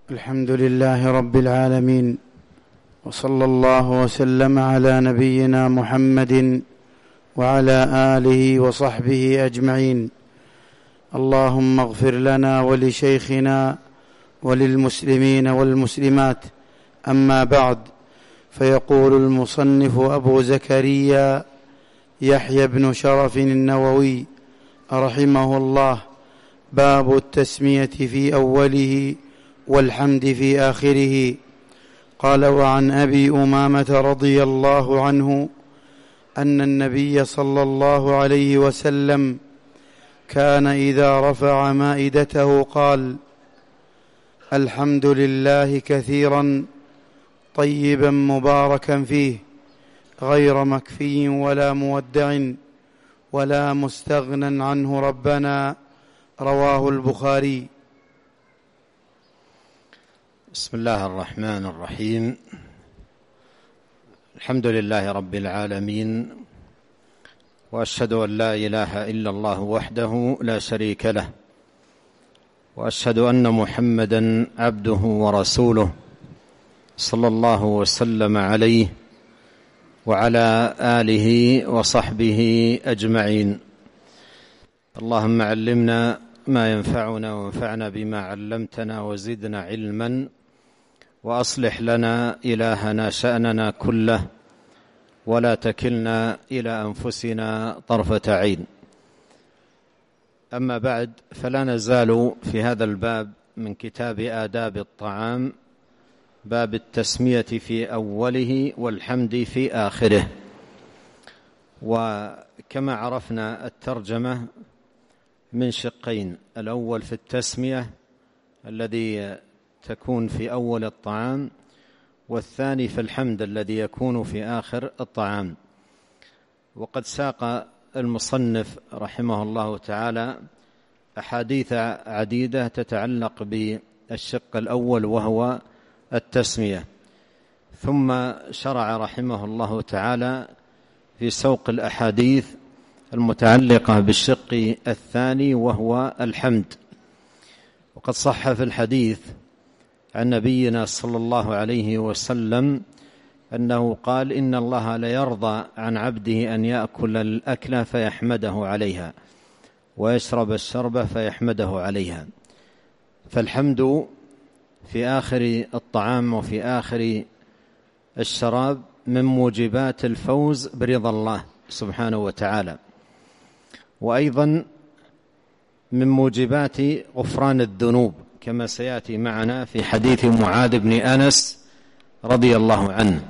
الحمد لله رب العالمين، وصلى الله وسلم على نبينا محمد وعلى آله وصحبه أجمعين. اللهم اغفر لنا ولشيخنا وللمسلمين والمسلمات. أما بعد، فيقول المصنف أبو زكريا يحيى بن شرف النووي رحمه الله: باب التسمية في أوله والحمد في آخره. قال: وعن أبي أمامة رضي الله عنه أن النبي صلى الله عليه وسلم كان إذا رفع مائدته قال: الحمد لله كثيرا طيبا مباركا فيه، غير مكفي ولا مودع ولا مستغنى عنه ربنا. رواه البخاري. بسم الله الرحمن الرحيم. الحمد لله رب العالمين، وأشهد أن لا إله إلا الله وحده لا شريك له، وأشهد أن محمدا عبده ورسوله، صلى الله وسلم عليه وعلى آله وصحبه أجمعين. اللهم علمنا ما ينفعنا وانفعنا بما علمتنا وزدنا علما، وأصلح لنا إلهنا شأننا كله، ولا تكلنا إلى أنفسنا طرفة عين. أما بعد، فلا نزال في هذا الباب من كتاب آداب الطعام، باب التسمية في أوله والحمد في آخره. وكما عرفنا الترجمة من شقين: الأول في التسمية الذي تكون في أول الطعام، والثاني في الحمد الذي يكون في آخر الطعام. وقد ساق المصنف رحمه الله تعالى أحاديث عديدة تتعلق بالشق الأول وهو التسمية، ثم شرع رحمه الله تعالى في سوق الأحاديث المتعلقة بالشق الثاني وهو الحمد. وقد صح في الحديث عن نبينا صلى الله عليه وسلم أنه قال: إن الله ليرضى عن عبده أن يأكل الأكلة فيحمده عليها، ويشرب الشربة فيحمده عليها. فالحمد في آخر الطعام وفي آخر الشراب من موجبات الفوز برضا الله سبحانه وتعالى، وأيضا من موجبات غفران الذنوب، كما سيأتي معنا في حديث معاذ بن أنس رضي الله عنه.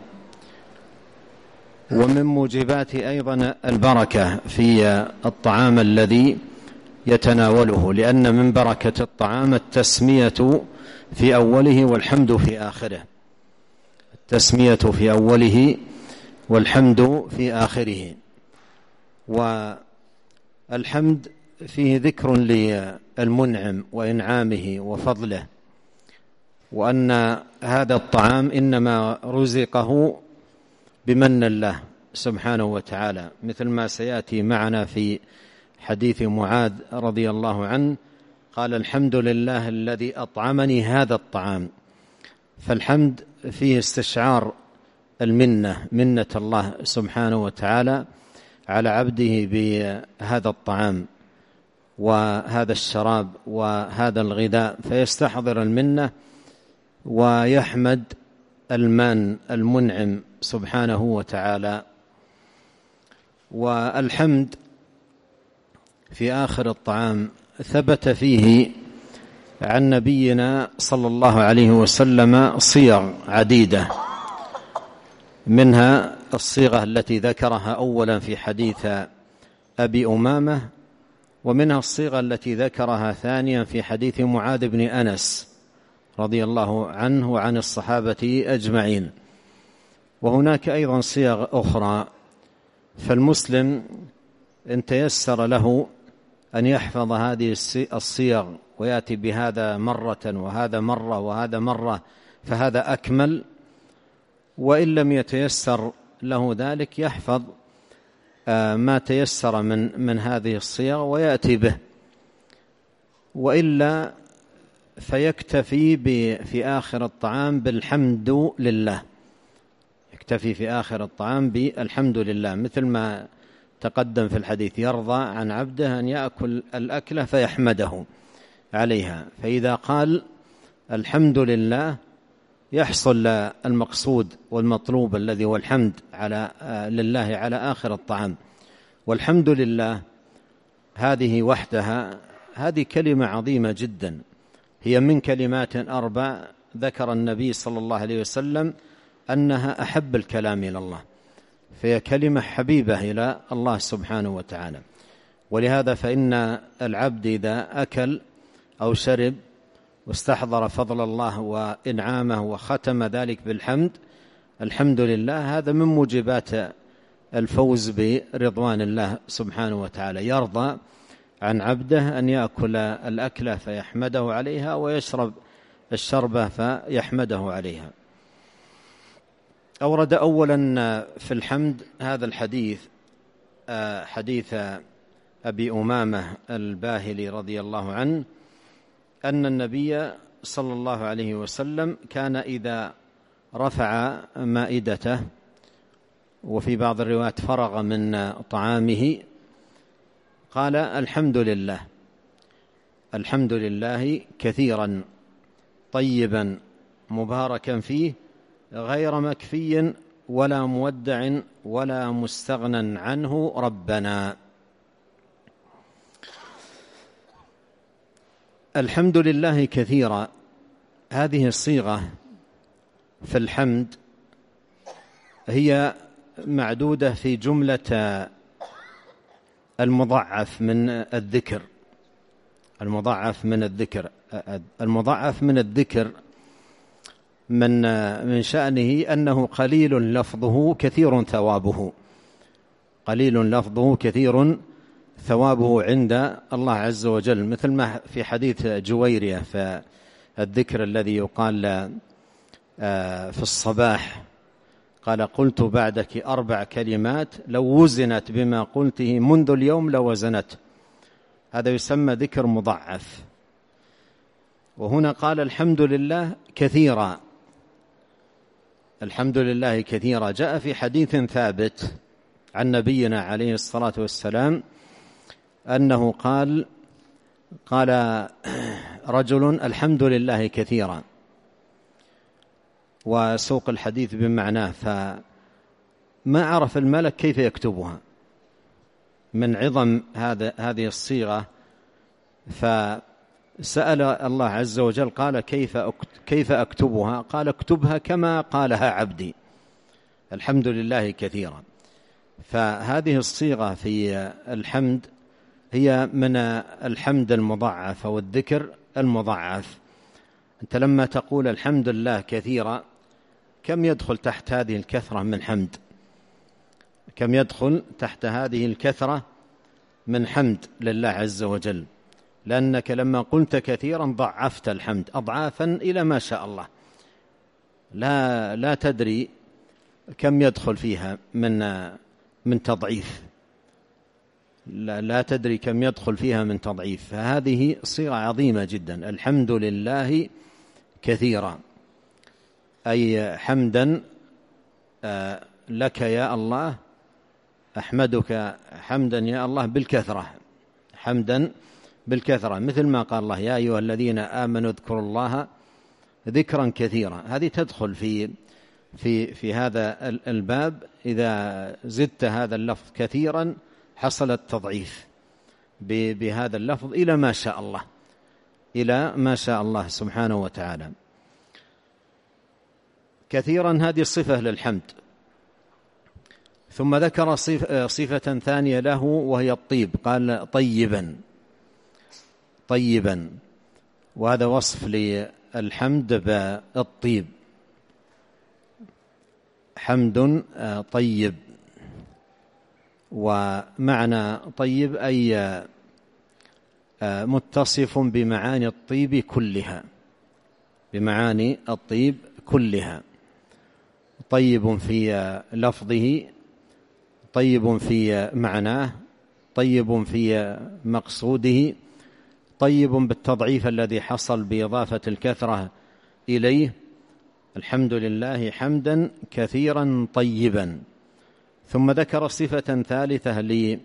ومن موجبات أيضا البركة في الطعام الذي يتناوله، لأن من بركة الطعام التسمية في أوله والحمد في آخره. التسمية في أوله والحمد في آخره. والحمد فيه ذكر للمنعم وإنعامه وفضله، وأن هذا الطعام إنما رزقه بمن الله سبحانه وتعالى، مثل ما سيأتي معنا في حديث معاذ رضي الله عنه قال: الحمد لله الذي أطعمني هذا الطعام. فالحمد فيه استشعار المنة، منة الله سبحانه وتعالى على عبده بهذا الطعام وهذا الشراب وهذا الغذاء، فيستحضر المنة ويحمد المان المنعم سبحانه وتعالى. والحمد في آخر الطعام ثبت فيه عن نبينا صلى الله عليه وسلم صيغ عديدة، منها الصيغة التي ذكرها أولا في حديث أبي أمامة، ومنها الصيغة التي ذكرها ثانيا في حديث معاذ بن أنس رضي الله عنه وعن الصحابة أجمعين. وهناك أيضا صيغ أخرى، فالمسلم إن تيسر له أن يحفظ هذه الصيغ ويأتي بهذا مرة وهذا مرة وهذا مرة فهذا أكمل، وإن لم يتيسر له ذلك يحفظ ما تيسر من هذه الصيغ ويأتي به، وإلا فيكتفي في آخر الطعام بالحمد لله، يكتفي في آخر الطعام بالحمد لله، مثل ما تقدم في الحديث: يرضى عن عبده أن يأكل الأكلة فيحمده عليها. فإذا قال الحمد لله يحصل المقصود والمطلوب الذي هو الحمد لله على آخر الطعام. والحمد لله هذه وحدها هذه كلمة عظيمة جدا، هي من كلمات 4 ذكر النبي صلى الله عليه وسلم أنها أحب الكلام إلى الله، فهي كلمة حبيبة إلى الله سبحانه وتعالى. ولهذا فإن العبد إذا أكل أو شرب واستحضر فضل الله وإنعامه وختم ذلك بالحمد، الحمد لله، هذا من موجبات الفوز برضوان الله سبحانه وتعالى. يرضى عن عبده أن يأكل الأكلة فيحمده عليها ويشرب الشربة فيحمده عليها. أورد أولا في الحمد هذا الحديث، حديث أبي أمامة الباهلي رضي الله عنه، أن النبي صلى الله عليه وسلم كان إذا رفع مائدته وفي بعض الروايات فرغ من طعامه قال الحمد لله، الحمد لله كثيرا طيبا مباركا فيه غير مكفي ولا مودع ولا مستغنى عنه ربنا. الحمد لله كثيرا، هذه الصيغة في الحمد هي معدودة في جملة المضاعف من الذكر. المضاعف من الذكر من شأنه أنه قليل لفظه كثير ثوابه، قليل لفظه كثير ثوابه عند الله عز وجل، مثل ما في حديث جويرية في الذكر الذي يقال في الصباح، قال قلت بعدك 4 كلمات لو وزنت بما قلته منذ اليوم لوزنت. هذا يسمى ذكر مضاعف. وهنا قال الحمد لله كثيرا، الحمد لله كثيرا. جاء في حديث ثابت عن نبينا عليه الصلاة والسلام أنه قال رجل الحمد لله كثيرا، وسوق الحديث بمعناه، فما عرف الملك كيف يكتبها من عظم هذه الصيغة، فسأل الله عز وجل قال كيف أكتبها؟ قال اكتبها كما قالها عبدي، الحمد لله كثيرا. فهذه الصيغة في الحمد هي من الحمد المضاعف أو الذكر المضاعف. أنت لما تقول الحمد لله كثيرا، كم يدخل تحت هذه الكثرة من حمد؟ كم يدخل تحت هذه الكثرة من حمد لله عز وجل؟ لأنك لما قلت كثيرا ضعفت الحمد أضعافا إلى ما شاء الله، لا تدري كم يدخل فيها من تضعيف، لا تدري كم يدخل فيها من تضعيف. فهذه صيغة عظيمة جدا، الحمد لله كثيرا، أي حمدا لك يا الله، أحمدك حمدا يا الله بالكثرة، حمدا بالكثرة، مثل ما قال الله يا أيها الذين آمنوا اذكروا الله ذكرا كثيرا. هذه تدخل في هذا الباب. إذا زدت هذا اللفظ كثيرا حصل التضعيف بهذا اللفظ إلى ما شاء الله، إلى ما شاء الله سبحانه وتعالى. كثيرا هذه صفة للحمد. ثم ذكر صفة ثانية له وهي الطيب، قال طيبا، وهذا وصف للحمد بالطيب، حمد طيب. ومعنى طيب أي متصف بمعاني الطيب كلها، بمعاني الطيب كلها، طيب في لفظه، طيب في معناه، طيب في مقصوده، طيب بالتضعيف الذي حصل بإضافة الكثرة إليه، الحمد لله حمدا كثيرا طيبا. ثم ذكر صفة ثالثة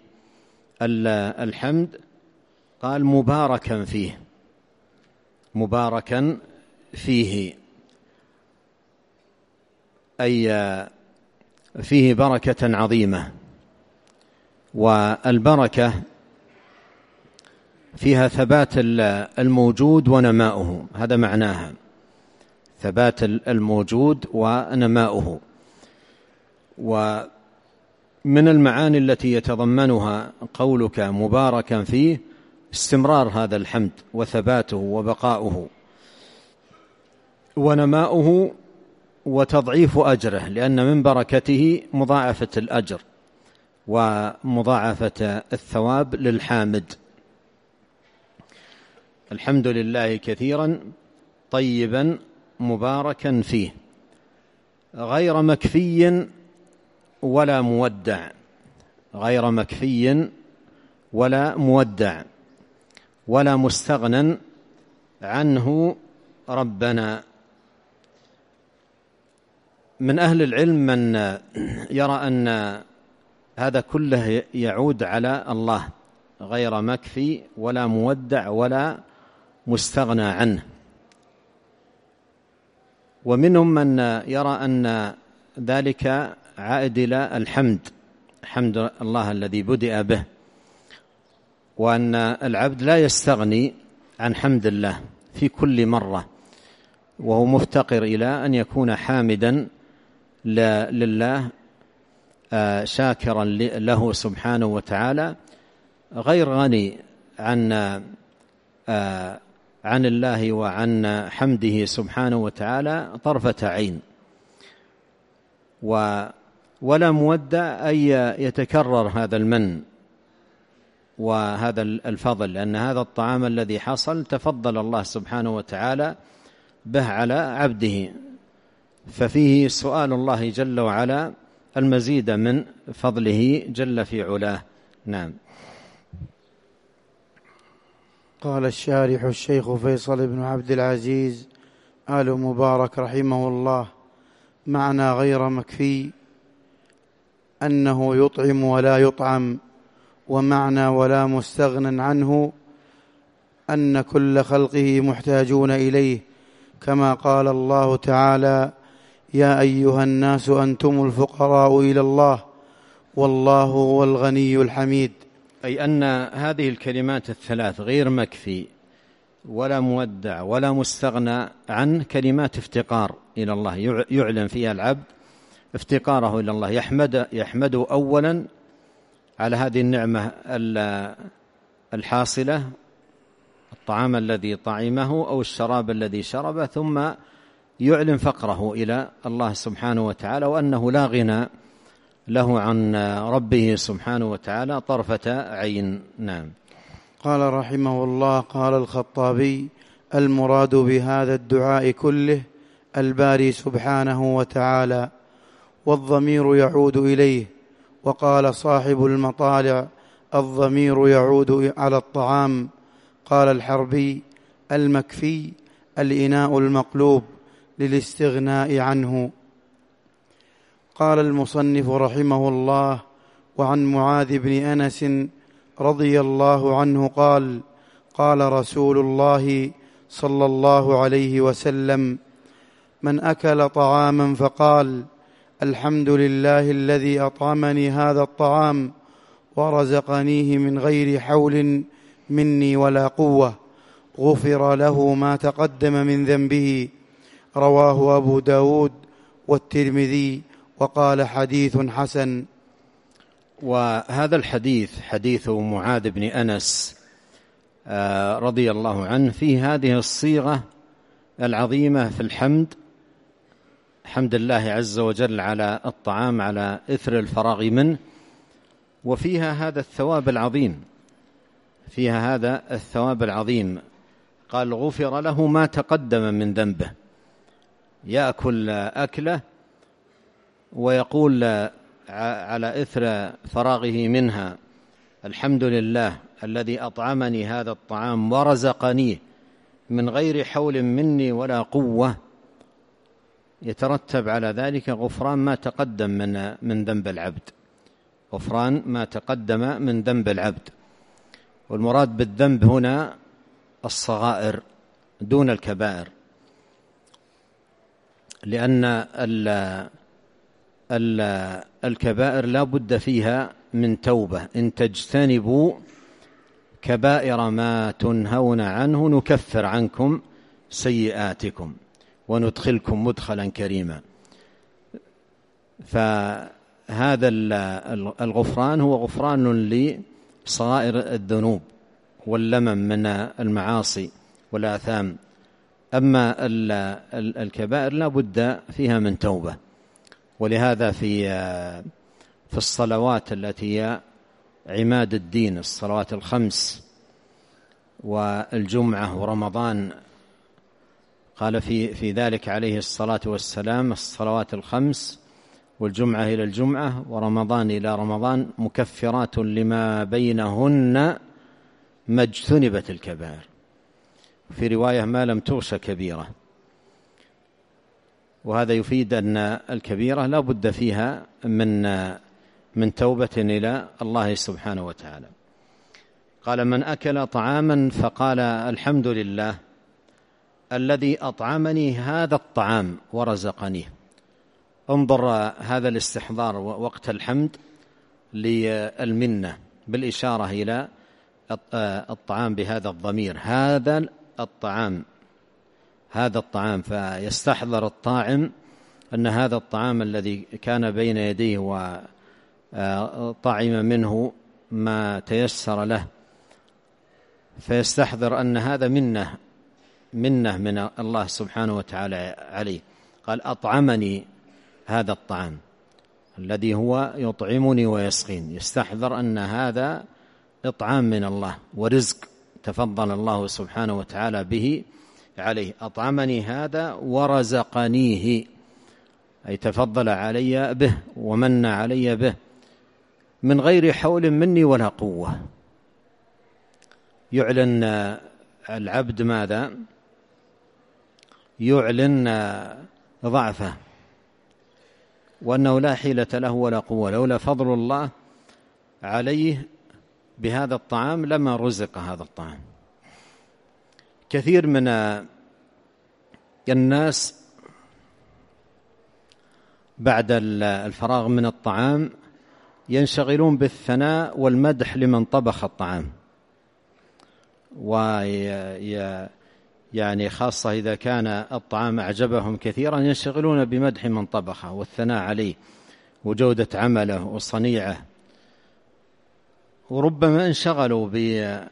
للحمد، قال مباركا فيه، مباركا فيه أي فيه بركة عظيمة. والبركة فيها ثبات الموجود ونماؤه، هذا معناها، ثبات الموجود ونماؤه. ومن المعاني التي يتضمنها قولك مباركا فيه استمرار هذا الحمد وثباته وبقاؤه ونماؤه وتضعيف أجره، لأن من بركته مضاعفة الأجر ومضاعفة الثواب للحامد. الحمد لله كثيرا طيبا مباركا فيه، غير مكفي ولا مودع، غير مكفي ولا مودع ولا مستغنى عنه ربنا. من أهل العلم من يرى أن هذا كله يعود على الله، غير مكفي ولا مودع ولا مستغنى عنه. ومنهم من يرى أن ذلك عائد إلى الحمد، حمد الله الذي بدأ به، وأن العبد لا يستغني عن حمد الله في كل مرة، وهو مفتقر إلى أن يكون حامدا لله شاكرا له سبحانه وتعالى، غير غني عن الله وعن حمده سبحانه وتعالى طرفة عين. ولا مودع أي يتكرر هذا المن وهذا الفضل، لأن هذا الطعام الذي حصل تفضل الله سبحانه وتعالى به على عبده، ففيه سؤال الله جل وعلا المزيد من فضله جل في علاه. نعم. قال الشارح الشيخ فيصل بن عبد العزيز آل مبارك رحمه الله: معنى غير مكفي أنه يطعم ولا يطعم، ومعنى ولا مستغنى عنه أن كل خلقه محتاجون إليه، كما قال الله تعالى: يا أيها الناس أنتم الفقراء إلى الله والله هو الغني الحميد. أي أن هذه الكلمات الثلاث غير مكفي ولا مودع ولا مستغنى عنه كلمات افتقار إلى الله، يعلن فيها العبد افتقاره إلى الله، يحمده أولا على هذه النعمة الحاصلة، الطعام الذي طعمه أو الشراب الذي شربه، ثم يعلن فقره إلى الله سبحانه وتعالى، وأنه لا غنى له عن ربه سبحانه وتعالى طرفة عين. نعم. قال رحمه الله: قال الخطابي: المراد بهذا الدعاء كله الباري سبحانه وتعالى، والضمير يعود إليه. وقال صاحب المطالع: الضمير يعود على الطعام. قال الحربي: المكفي الإناء المقلوب للاستغناء عنه. قال المصنف رحمه الله: وعن معاذ بن أنس رضي الله عنه قال: قال رسول الله صلى الله عليه وسلم: من أكل طعاما فقال: الحمد لله الذي أطعمني هذا الطعام ورزقنيه من غير حول مني ولا قوة، غفر له ما تقدم من ذنبه. رواه أبو داود والترمذي، وقال حديث حسن. وهذا الحديث حديث معاذ بن أنس رضي الله عنه فيه هذه الصيغة العظيمة في الحمد، حمد الله عز وجل على الطعام على إثر الفراغ منه، وفيها هذا الثواب العظيم، فيها هذا الثواب العظيم. قال: غفر له ما تقدم من ذنبه، يأكل أكله ويقول على إثر فراغه منها: الحمد لله الذي أطعمني هذا الطعام ورزقنيه من غير حول مني ولا قوة، يترتب على ذلك غفران ما تقدم من ذنب العبد، غفران ما تقدم من ذنب العبد. والمراد بالذنب هنا الصغائر دون الكبائر، لأن الكبائر لا بد فيها من توبة. إن تجتنبوا كبائر ما تنهون عنه نكفر عنكم سيئاتكم وندخلكم مدخلا كريما. فهذا الغفران هو غفران لصغائر الذنوب واللمم من المعاصي والآثام. أما الكبائر لا بد فيها من توبة. ولهذا في الصلوات التي هي عماد الدين، الصلوات الخمس والجمعة ورمضان، قال في ذلك عليه الصلاة والسلام: الصلوات الخمس والجمعة إلى الجمعة ورمضان إلى رمضان مكفرات لما بينهن ما اجتنبت الكبائر. في رواية: ما لم تغش كبيرة. وهذا يفيد أن الكبيرة لا بد فيها من توبة إلى الله سبحانه وتعالى. قال: من أكل طعاما فقال: الحمد لله الذي أطعمني هذا الطعام ورزقنيه. انظر هذا الاستحضار وقت الحمد للمنة بالإشارة إلى الطعام بهذا الضمير، هذا الطعام، هذا الطعام. فيستحضر الطاعم أن هذا الطعام الذي كان بين يديه وطعم منه ما تيسر له، فيستحضر أن هذا منة من الله سبحانه وتعالى عليه. قال: أطعمني هذا الطعام الذي هو يطعمني ويسقين. يستحضر أن هذا إطعام من الله ورزق تفضل الله سبحانه وتعالى به عليه. أطعمني هذا ورزقنيه، أي تفضل علي به ومن علي به من غير حول مني ولا قوة. يعلن العبد ماذا؟ يعلن ضعفه وأنه لا حيلة له ولا قوة. لولا فضل الله عليه بهذا الطعام لما رزق هذا الطعام. كثير من الناس بعد الفراغ من الطعام ينشغلون بالثناء والمدح لمن طبخ الطعام، يعني خاصة إذا كان الطعام أعجبهم كثيرا ينشغلون بمدح من طبخه والثناء عليه وجودة عمله وصنيعه. وربما انشغلوا بهذا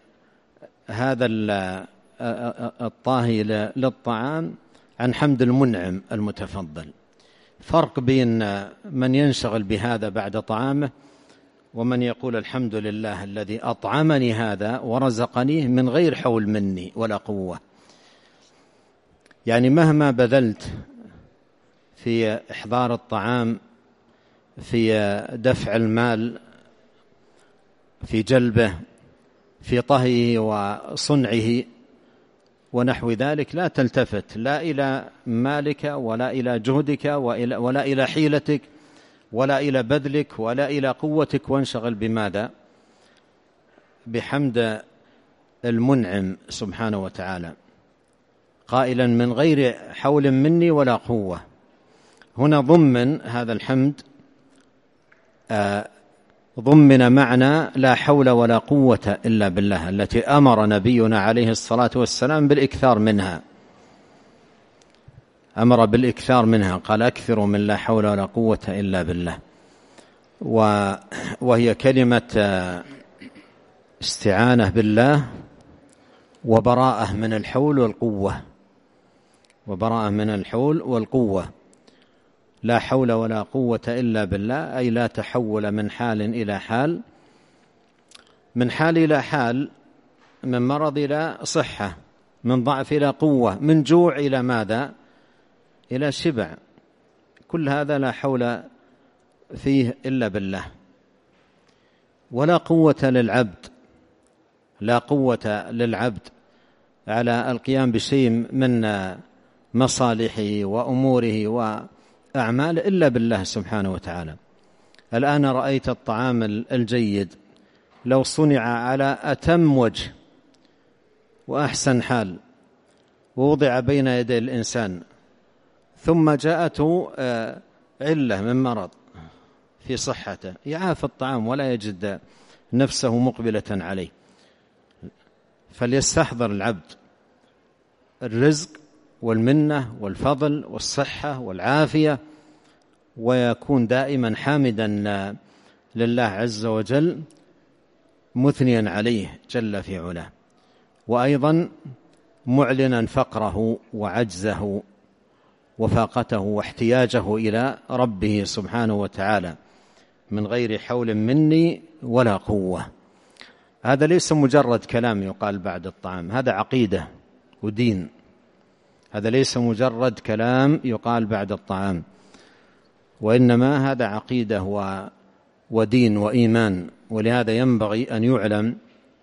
الطاهي للطعام عن حمد المنعم المتفضل. فرق بين من ينشغل بهذا بعد طعامه ومن يقول: الحمد لله الذي أطعمني هذا ورزقنيه من غير حول مني ولا قوة. يعني مهما بذلت في إحضار الطعام، في دفع المال، في جلبه، في طهيه وصنعه ونحو ذلك، لا تلتفت لا إلى مالك ولا إلى جهدك ولا إلى حيلتك ولا إلى بذلك ولا إلى قوتك، وانشغل بماذا؟ بحمد المنعم سبحانه وتعالى، قائلا: من غير حول مني ولا قوة. هنا ضمن هذا الحمد ضمن معنى لا حول ولا قوة إلا بالله، التي أمر نبينا عليه الصلاة والسلام بالإكثار منها، أمر بالإكثار منها، قال: أكثروا من لا حول ولا قوة إلا بالله. وهي كلمة استعانة بالله وبراءة من الحول والقوة، وبراءة من الحول والقوة. لا حول ولا قوة إلا بالله، أي لا تحول من حال إلى حال، من حال إلى حال، من مرض إلى صحة، من ضعف إلى قوة، من جوع إلى ماذا؟ إلى شبع. كل هذا لا حول فيه إلا بالله. ولا قوة للعبد لا قوة للعبد على القيام بشيء من مصالحه وأموره وأعماله إلا بالله سبحانه وتعالى. الآن رأيت الطعام الجيد لو صنع على أتم وجه وأحسن حال ووضع بين يدي الإنسان ثم جاءته علة من مرض في صحته، يعاف الطعام ولا يجد نفسه مقبلة عليه. فليستحضر العبد الرزق والمنة والفضل والصحة والعافية، ويكون دائما حامدا لله عز وجل مثنيا عليه جل في علاه، وأيضا معلنا فقره وعجزه وفاقته واحتياجه إلى ربه سبحانه وتعالى من غير حول مني ولا قوة. هذا ليس مجرد كلام يقال بعد الطعام، هذا عقيدة ودين. هذا ليس مجرد كلام يقال بعد الطعام، وإنما هذا عقيدة ودين وإيمان. ولهذا ينبغي أن يعلم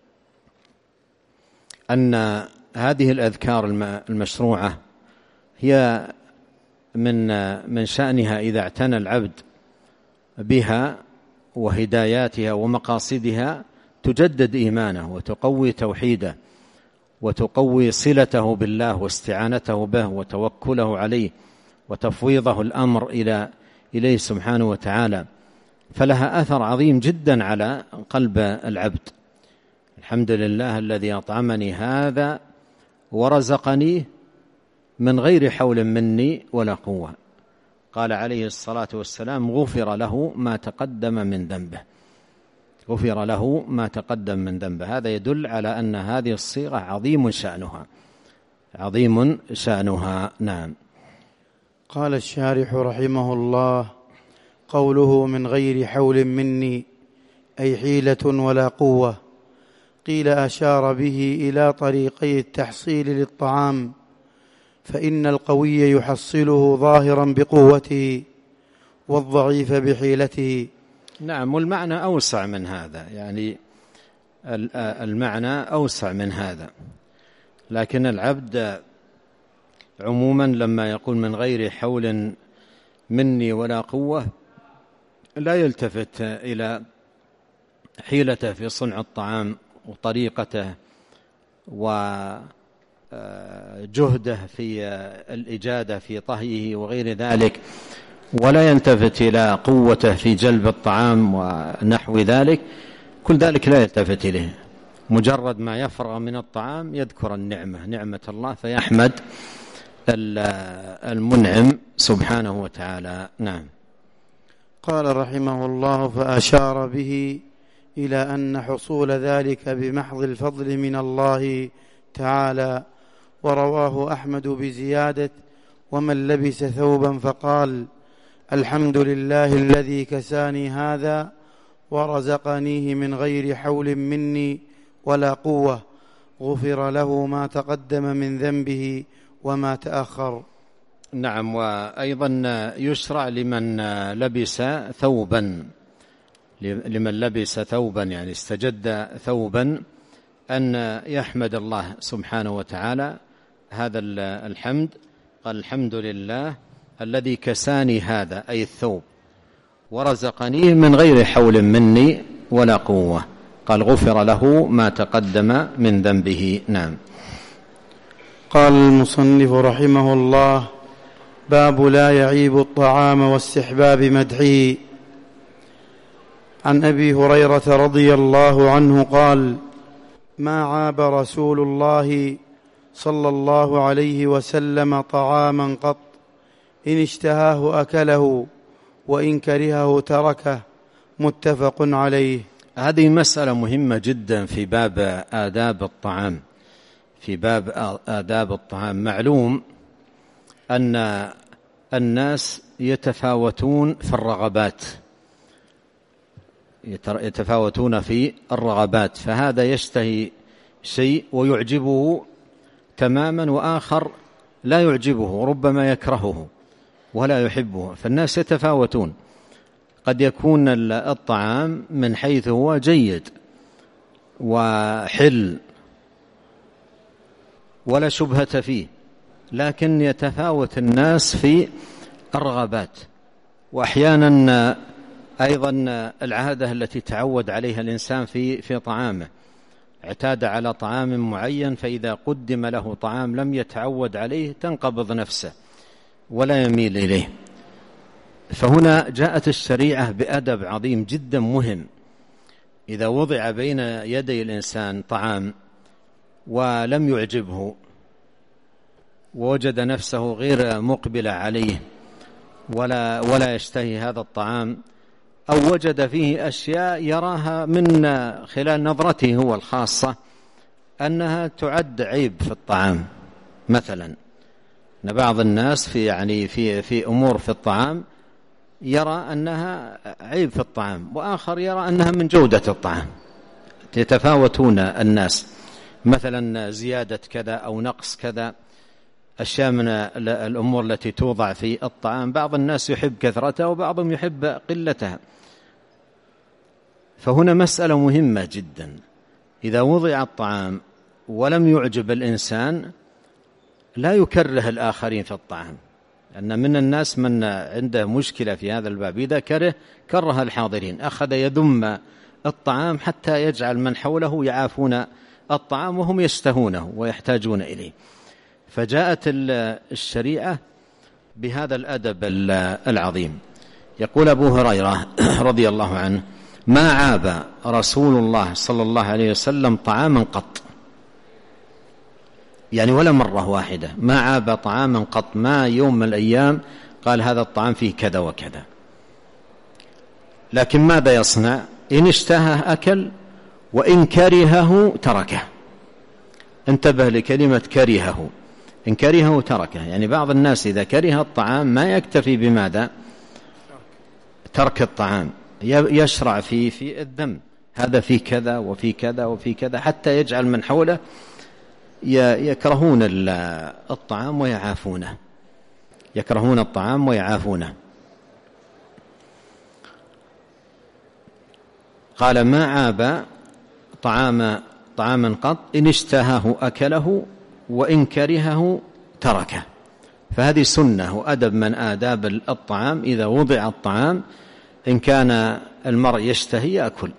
أن هذه الأذكار المشروعة هي من شأنها إذا اعتنى العبد بها وهداياتها ومقاصدها تجدد إيمانه وتقوي توحيده وتقوي صلته بالله واستعانته به وتوكله عليه وتفويضه الأمر إليه سبحانه وتعالى، فلها أثر عظيم جدا على قلب العبد. الحمد لله الذي أطعمني هذا ورزقني من غير حول مني ولا قوة. قال عليه الصلاة والسلام: غفر له ما تقدم من ذنبه. غفر له ما تقدم من ذنبه. هذا يدل على أن هذه الصيغة عظيم شأنها، عظيم شأنها. نعم. قال الشارح رحمه الله: قوله من غير حول مني أي حيلة ولا قوة، قيل أشار به إلى طريقي التحصيل للطعام، فإن القوي يحصله ظاهرا بقوته والضعيف بحيلته. نعم، والمعنى أوسع من هذا، يعني المعنى أوسع من هذا، لكن العبد عموما لما يقول من غير حول مني ولا قوة لا يلتفت إلى حيلته في صنع الطعام وطريقته وجهده في الإجادة في طهيه وغير ذلك، ولا يلتفت إلى قوته في جلب الطعام ونحو ذلك. كل ذلك لا يلتفت إليه، مجرد ما يفرغ من الطعام يذكر النعمة، نعمة الله، فيحمد المنعم سبحانه وتعالى. نعم. قال رحمه الله: فأشار به إلى أن حصول ذلك بمحض الفضل من الله تعالى. ورواه أحمد بزيادة: ومن لبس ثوبا فقال: الحمد لله الذي كساني هذا ورزقنيه من غير حول مني ولا قوة، غفر له ما تقدم من ذنبه وما تأخر. نعم. وأيضا يشرع لمن لبس ثوبا، يعني استجد ثوبا، أن يحمد الله سبحانه وتعالى هذا الحمد. قال: الحمد لله الذي كساني هذا أي الثوب ورزقني من غير حول مني ولا قوة. قال: غفر له ما تقدم من ذنبه. نعم. قال المصنف رحمه الله: باب لا يعيب الطعام واستحباب مدحه. عن أبي هريرة رضي الله عنه قال: ما عاب رسول الله صلى الله عليه وسلم طعاما قط، إن اشتهاه أكله وإن كرهه تركه، متفق عليه. هذه مسألة مهمة جدا في باب آداب الطعام. في باب آداب الطعام معلوم أن الناس يتفاوتون في الرغبات، يتفاوتون في الرغبات، فهذا يشتهي شيء ويعجبه تماما، وآخر لا يعجبه، ربما يكرهه ولا يحبه. فالناس يتفاوتون. قد يكون الطعام من حيث هو جيد وحل ولا شبهة فيه، لكن يتفاوت الناس في الرغبات، وأحيانا أيضا العادة التي تعود عليها الإنسان في طعامه، اعتاد على طعام معين، فإذا قدم له طعام لم يتعود عليه تنقبض نفسه ولا يميل إليه. فهنا جاءت الشريعة بأدب عظيم جدا مهم. إذا وضع بين يدي الإنسان طعام ولم يعجبه ووجد نفسه غير مقبل عليه ولا يشتهي هذا الطعام، أو وجد فيه أشياء يراها من خلال نظرته هو الخاصة أنها تعد عيب في الطعام، مثلا أن بعض الناس في أمور في الطعام يرى أنها عيب في الطعام، وآخر يرى أنها من جودة الطعام. يتفاوتون الناس، مثلا زيادة كذا أو نقص كذا، أشياء من الأمور التي توضع في الطعام، بعض الناس يحب كثرتها وبعضهم يحب قلتها. فهنا مسألة مهمة جدا، إذا وضع الطعام ولم يعجب الإنسان لا يكره الآخرين في الطعام، لأن من الناس من عنده مشكلة في هذا الباب، إذا كره الحاضرين، أخذ يذم الطعام حتى يجعل من حوله يعافون الطعام وهم يشتهونه ويحتاجون إليه. فجاءت الشريعة بهذا الأدب العظيم. يقول أبو هريرة رضي الله عنه: ما عاب رسول الله صلى الله عليه وسلم طعاما قط، يعني ولا مرة واحدة، ما عاب طعاما قط، ما يوم من الأيام قال هذا الطعام فيه كذا وكذا. لكن ماذا يصنع؟ إن اشتهى أكل وإن كرهه تركه. انتبه لكلمة كرهه، إن كرهه تركه، يعني بعض الناس إذا كره الطعام ما يكتفي بماذا؟ ترك الطعام، يشرع في الذم، هذا في كذا وفي كذا وفي كذا، حتى يجعل من حوله يكرهون الطعام ويعافونه، يكرهون الطعام ويعافونه. قال: ما عاب طعاما قط، إن اشتهاه أكله وإن كرهه تركه. فهذه سنة وأدب من آداب الطعام. إذا وضع الطعام إن كان المرء يشتهي يأكل،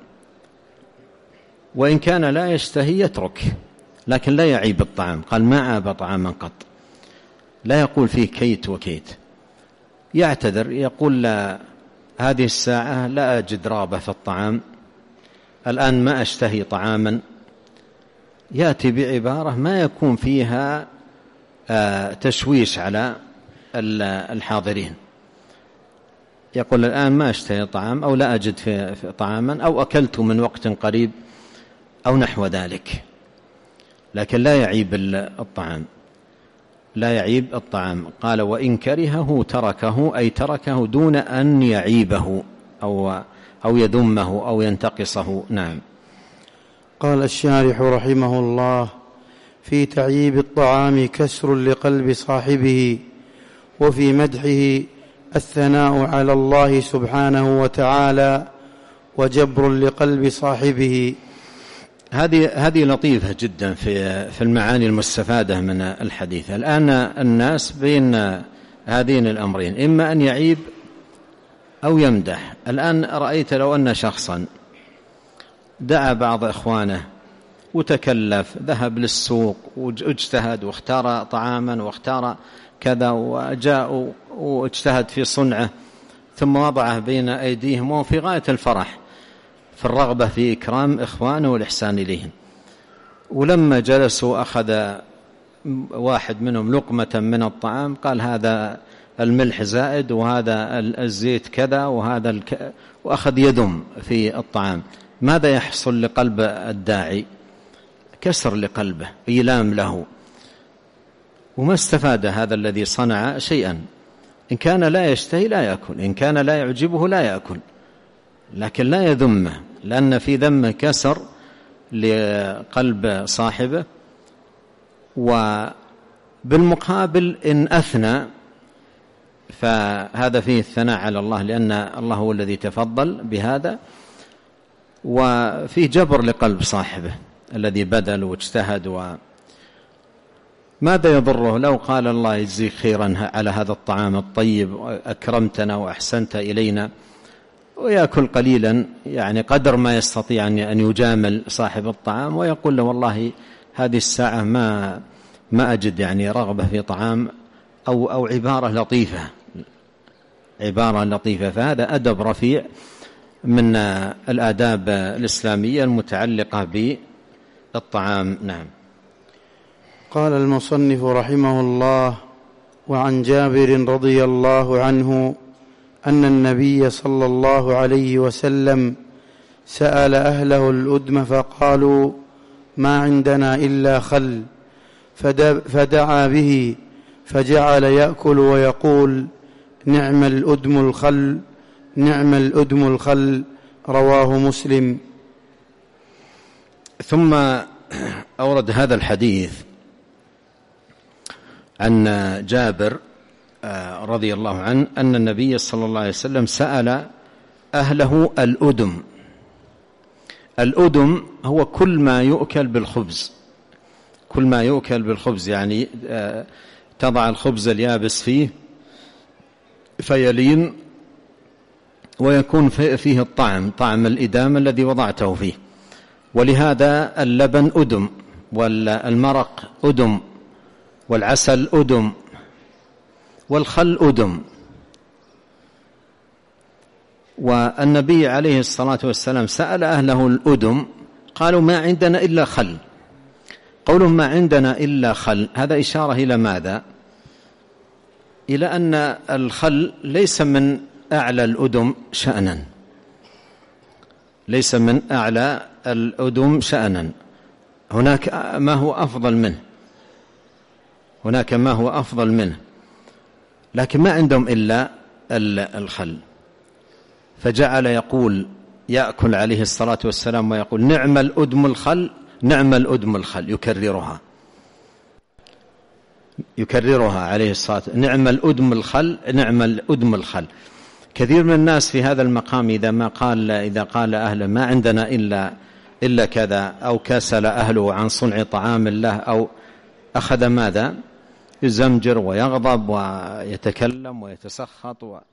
وإن كان لا يشتهي يترك، لكن لا يعيب الطعام. قال: ما عاب طعاما قط، لا يقول فيه كيت وكيت، يعتذر، يقول: لا، هذه الساعة لا أجد رغبة في الطعام، الآن ما أشتهي طعاما. يأتي بعبارة ما يكون فيها تشويش على الحاضرين، يقول: الآن ما أشتهي طعام، أو لا أجد في طعاما، أو أكلت من وقت قريب، أو نحو ذلك. لكن لا يعيب الطعام، لا يعيب الطعام. قال: وإن كرهه تركه، أي تركه دون أن يعيبه أو يذمه أو ينتقصه. نعم. قال الشارح رحمه الله: في تعييب الطعام كسر لقلب صاحبه، وفي مدحه الثناء على الله سبحانه وتعالى، وجبر لقلب صاحبه. هذه لطيفة جدا في المعاني المستفادة من الحديث. الآن الناس بين هذين الأمرين، إما أن يعيب أو يمدح. الآن رأيت لو أن شخصا دعا بعض إخوانه وتكلف، ذهب للسوق واجتهد واختار طعاما واختار كذا، وجاء واجتهد في صنعه، ثم وضعه بين أيديهم وهو في غاية الفرح في الرغبة في إكرام إخوانه والإحسان إليهم، ولما جلسوا أخذ واحد منهم لقمة من الطعام، قال: هذا الملح زائد، وهذا الزيت كذا، وأخذ يدم في الطعام. ماذا يحصل لقلب الداعي؟ كسر لقلبه، إيلام له، وما استفاد هذا الذي صنع شيئا. إن كان لا يشتهي لا يأكل، إن كان لا يعجبه لا يأكل، لكن لا يذمه، لأن في ذمه كسر لقلب صاحبه. وبالمقابل إن أثنى فهذا فيه الثناء على الله، لأن الله هو الذي تفضل بهذا. وفيه جبر لقلب صاحبه الذي بذل واجتهد. وماذا يضره لو قال الله يجزيك خيرا على هذا الطعام الطيب، أكرمتنا وأحسنت إلينا، ويأكل قليلا يعني قدر ما يستطيع أن يجامل صاحب الطعام، ويقول له والله هذه الساعة ما أجد يعني رغبة في طعام، أو عبارة لطيفة. فهذا أدب رفيع من الآداب الإسلامية المتعلقة بالطعام. نعم. قال المصنف رحمه الله: وعن جابر رضي الله عنه أن النبي صلى الله عليه وسلم سأل أهله الأدم فقالوا: ما عندنا إلا خل، فدعا به فجعل يأكل ويقول: نعم الأدم الخل، رواه مسلم. ثم أورد هذا الحديث عن جابر رضي الله عنه أن النبي صلى الله عليه وسلم سأل أهله الأدم. الأدم هو كل ما يؤكل بالخبز، يعني تضع الخبز اليابس فيه فيلين ويكون فيه طعم الإدام الذي وضعته فيه. ولهذا اللبن أدم، والمرق أدم، والعسل أدم، والخل أدم. والنبي عليه الصلاة والسلام سأل أهله الأدم، قالوا: ما عندنا إلا خل. قولهم ما عندنا إلا خل هذا إشارة إلى ماذا؟ إلى أن الخل ليس من أعلى الأدم شأنا، هناك ما هو أفضل منه، لكن ما عندهم إلا الخل. فجعل يأكل عليه الصلاة والسلام ويقول: نعم الأدم الخل، يكررها عليه الصلاة والسلام: نعم الأدم الخل. كثير من الناس في هذا المقام إذا قال أهله ما عندنا إلا كذا، أو كسل أهله عن صنع طعام الله، أو أخذ ماذا؟ يزمجر ويغضب ويتكلم ويتسخط.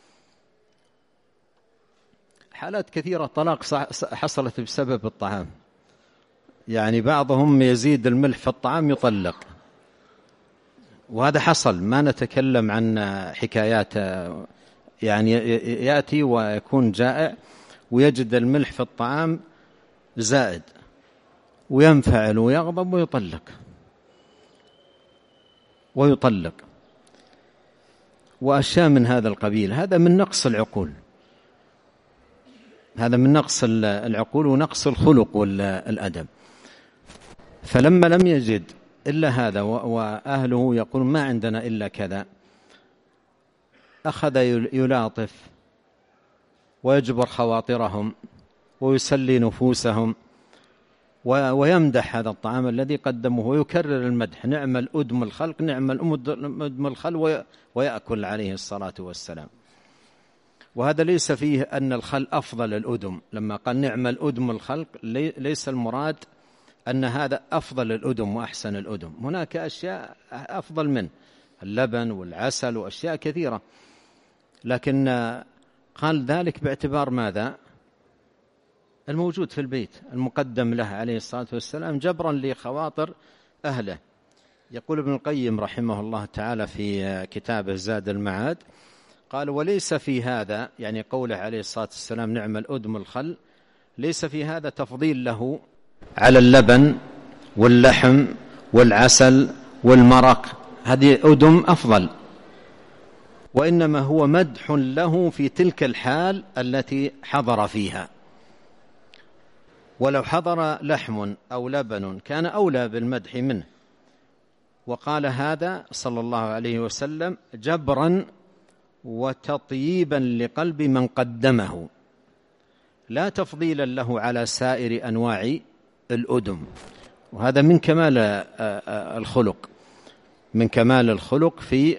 حالات كثيرة طلاق حصلت بسبب الطعام، يعني بعضهم يزيد الملح في الطعام يطلق، وهذا حصل. ما نتكلم عن حكايات، يعني يأتي ويكون جائع ويجد الملح في الطعام زائد وينفعل ويغضب ويطلق وأشياء من هذا القبيل. هذا من نقص العقول، ونقص الخلق والأدب. فلما لم يجد إلا هذا وأهله يقول ما عندنا إلا كذا، أخذ يلاطف ويجبر خواطرهم ويسلي نفوسهم ويمدح هذا الطعام الذي قدمه، ويكرر المدح: نعم الأدم الخل، ويأكل عليه الصلاة والسلام. وهذا ليس فيه أن الخل أفضل الأدم. لما قال نعم الأدم الخلق ليس المراد أن هذا أفضل الأدم وأحسن الأدم، هناك أشياء أفضل منه، اللبن والعسل وأشياء كثيرة، لكن قال ذلك باعتبار ماذا؟ الموجود في البيت المقدم له عليه الصلاة والسلام، جبرا لخواطر أهله. يقول ابن القيم رحمه الله تعالى في كتابه زاد المعاد، قال: وليس في هذا، يعني قوله عليه الصلاة والسلام نعم الأدم الخل، ليس في هذا تفضيل له على اللبن واللحم والعسل والمرق، هذه أدم أفضل، وإنما هو مدح له في تلك الحال التي حضر فيها. ولو حضر لحم أو لبن كان أولى بالمدح منه. وقال هذا صلى الله عليه وسلم جبرا وتطييبا لقلب من قدمه، لا تفضيلا له على سائر أنواع الأدم. وهذا من كمال الخلق في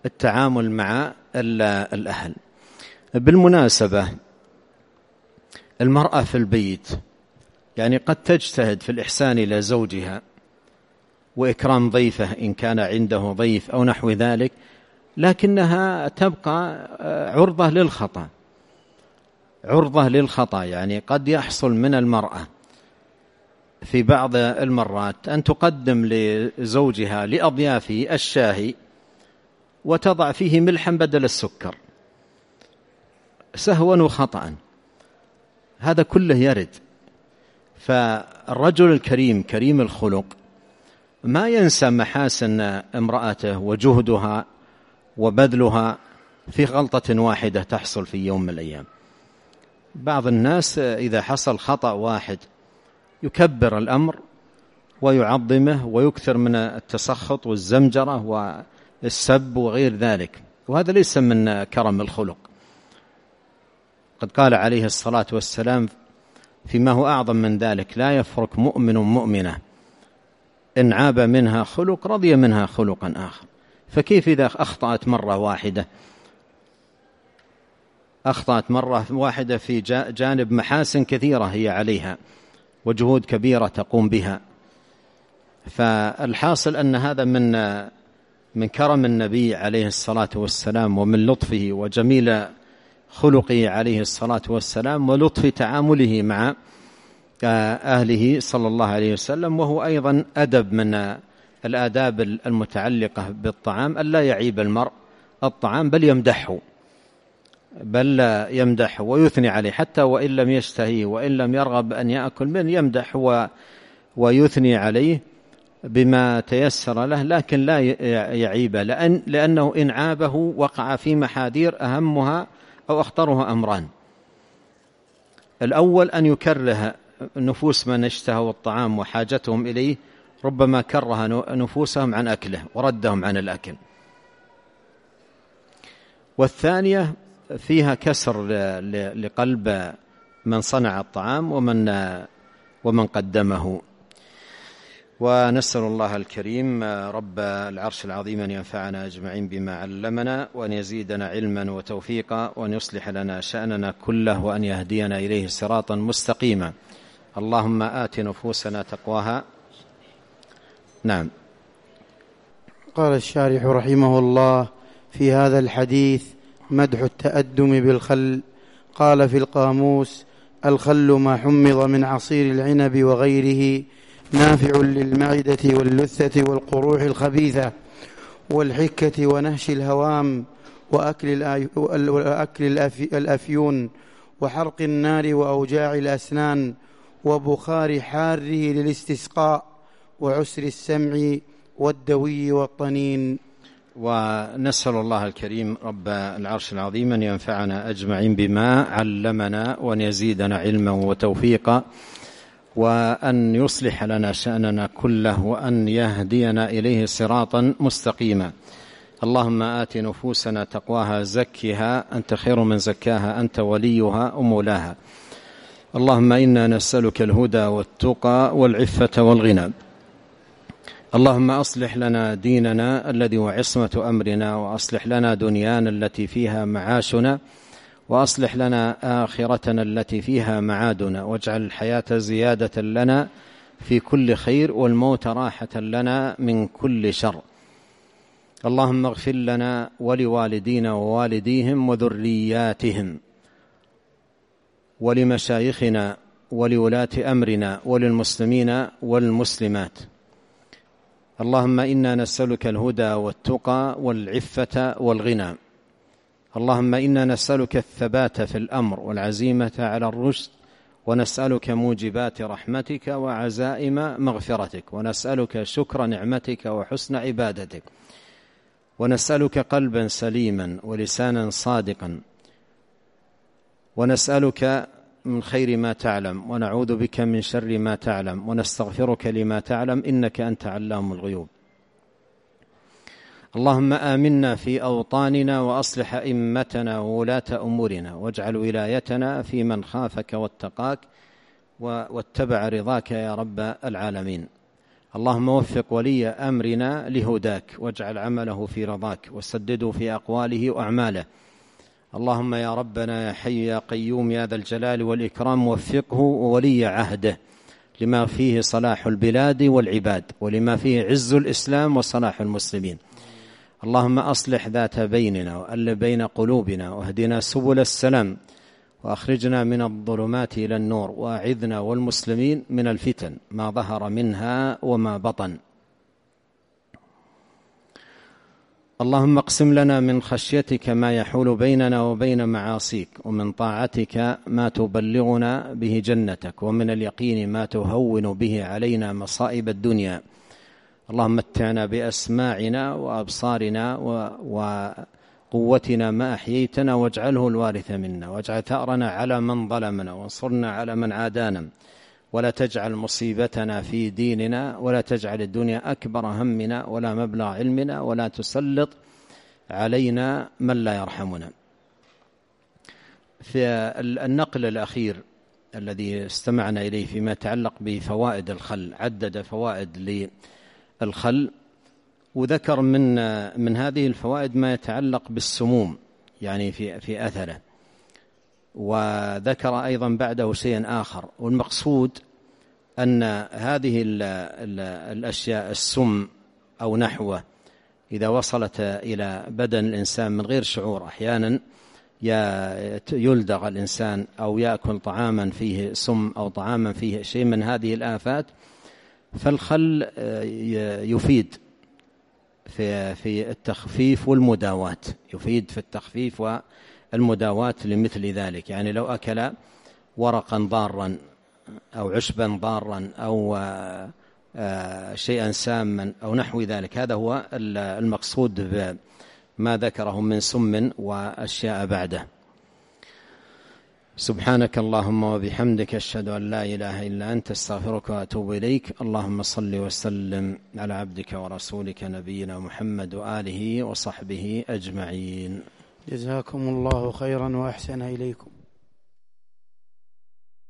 التعامل مع الأهل. بالمناسبة، المرأة في البيت يعني قد تجتهد في الإحسان إلى زوجها وإكرام ضيفه إن كان عنده ضيف أو نحو ذلك، لكنها تبقى عرضة للخطأ. يعني قد يحصل من المرأة في بعض المرات أن تقدم لزوجها لأضيافه الشاهي وتضع فيه ملحا بدل السكر سهوا وخطأ، هذا كله يرد. فالرجل الكريم كريم الخلق ما ينسى محاسن امرأته وجهدها وبذلها في غلطة واحدة تحصل في يوم من الأيام. بعض الناس إذا حصل خطأ واحد يكبر الأمر ويعظمه ويكثر من التسخط والزمجرة والسب وغير ذلك، وهذا ليس من كرم الخلق. قد قال عليه الصلاة والسلام فيما هو أعظم من ذلك: لا يفرق مؤمن مؤمنة إن عاب منها خلق رضي منها خلقا آخر. فكيف إذا أخطأت مرة واحدة في جانب محاسن كثيرة هي عليها وجهود كبيرة تقوم بها؟ فالحاصل أن هذا من كرم النبي عليه الصلاة والسلام ومن لطفه وجميل خلقه عليه الصلاة والسلام ولطف تعامله مع أهله صلى الله عليه وسلم. وهو أيضا أدب من الآداب المتعلقة بالطعام ألا يعيب المرء الطعام بل يمدح ويثني عليه، حتى وإن لم يشتهي وإن لم يرغب أن يأكل منه يمدح ويثني عليه بما تيسر له، لكن لا يعيب، لأنه إن عابه وقع في محاذير أهمها أو أخطرها أمران: الأول أن يكره نفوس من اشتهوا الطعام وحاجتهم إليه، ربما كره نفوسهم عن أكله وردهم عن الأكل. والثانية فيها كسر لقلب من صنع الطعام ومن قدمه. ونسأل الله الكريم رب العرش العظيم أن ينفعنا أجمعين بما علمنا، وأن يزيدنا علما وتوفيقا، وأن يصلح لنا شأننا كله، وأن يهدينا إليه صراطا مستقيما. اللهم آت نفوسنا تقواها. نعم. قال الشارح رحمه الله في هذا الحديث: مدح التأدم بالخل. قال في القاموس: الخل ما حمض من عصير العنب وغيره، نافع للمعدة واللثة والقروح الخبيثة والحكة ونهش الهوام وأكل الأفيون وحرق النار وأوجاع الأسنان وبخار حاره للاستسقاء وعسر السمع والدوي والطنين. ونسأل الله الكريم رب العرش العظيم أن ينفعنا أجمعين بما علمنا، وأن يزيدنا علما وتوفيقا، وأن يصلح لنا شأننا كله، وأن يهدينا إليه صراطا مستقيما. اللهم آت نفوسنا تقواها زكها أنت خير من زكاها أنت وليها ومولاها. اللهم إنا نسألك الهدى والتقى والعفة والغنى. اللهم أصلح لنا ديننا الذي هو عصمة أمرنا، وأصلح لنا دنيانا التي فيها معاشنا، وأصلح لنا آخرتنا التي فيها معادنا، واجعل الحياة زيادة لنا في كل خير، والموت راحة لنا من كل شر. اللهم اغفر لنا ولوالدينا ووالديهم وذرياتهم ولمشايخنا ولولاة أمرنا وللمسلمين والمسلمات. اللهم إنا نسألك الهدى والتقى والعفة والغنى. اللهم إنا نسألك الثبات في الأمر والعزيمة على الرشد، ونسألك موجبات رحمتك وعزائم مغفرتك، ونسألك شكر نعمتك وحسن عبادتك، ونسألك قلبا سليما ولسانا صادقا، ونسألك من خير ما تعلم، ونعوذ بك من شر ما تعلم، ونستغفرك لما تعلم، إنك أنت علام الغيوب. اللهم آمنا في أوطاننا، وأصلح أئمتنا وولاة أمورنا، واجعل ولايتنا في من خافك واتقاك واتبع رضاك يا رب العالمين. اللهم وفق ولي أمرنا لهداك، واجعل عمله في رضاك، وسدده في أقواله وأعماله، اللهم يا ربنا يا حي يا قيوم يا ذا الجلال والإكرام وفقه وولي عهده لما فيه صلاح البلاد والعباد ولما فيه عز الإسلام وصلاح المسلمين. اللهم أصلح ذات بيننا وألف بين قلوبنا واهدنا سبل السلام وأخرجنا من الظلمات إلى النور وأعذنا والمسلمين من الفتن ما ظهر منها وما بطن. اللهم اقسم لنا من خشيتك ما يحول بيننا وبين معاصيك ومن طاعتك ما تبلغنا به جنتك ومن اليقين ما تهون به علينا مصائب الدنيا. اللهم متعنا بأسماعنا وأبصارنا وقوتنا ما أحييتنا واجعله الوارث منا واجعل ثأرنا على من ظلمنا وانصرنا على من عادانا ولا تجعل مصيبتنا في ديننا ولا تجعل الدنيا أكبر همنا ولا مبلغ علمنا ولا تسلط علينا من لا يرحمنا. في النقل الأخير الذي استمعنا إليه فيما يتعلق بفوائد الخل عدد فوائد للخل وذكر من هذه الفوائد ما يتعلق بالسموم يعني في أثره، وذكر أيضا بعده شيئا آخر، والمقصود أن هذه الأشياء السم أو نحوه إذا وصلت إلى بدن الإنسان من غير شعور أحيانا يلدغ الإنسان أو يأكل طعاما فيه سم أو طعاما فيه شيء من هذه الآفات، فالخل يفيد في التخفيف والمداواة، يفيد في التخفيف والمداواة لمثل ذلك. يعني لو أكل ورقا ضارا أو عشبا ضارا أو شيئا ساما أو نحو ذلك، هذا هو المقصود بما ذكره من سم وأشياء بعده. سبحانك اللهم وبحمدك أشهد أن لا إله إلا أنت استغفرك وأتوب إليك. اللهم صل وسلم على عبدك ورسولك نبينا محمد وآله وصحبه أجمعين. جزاكم الله خيرا وأحسن إليكم.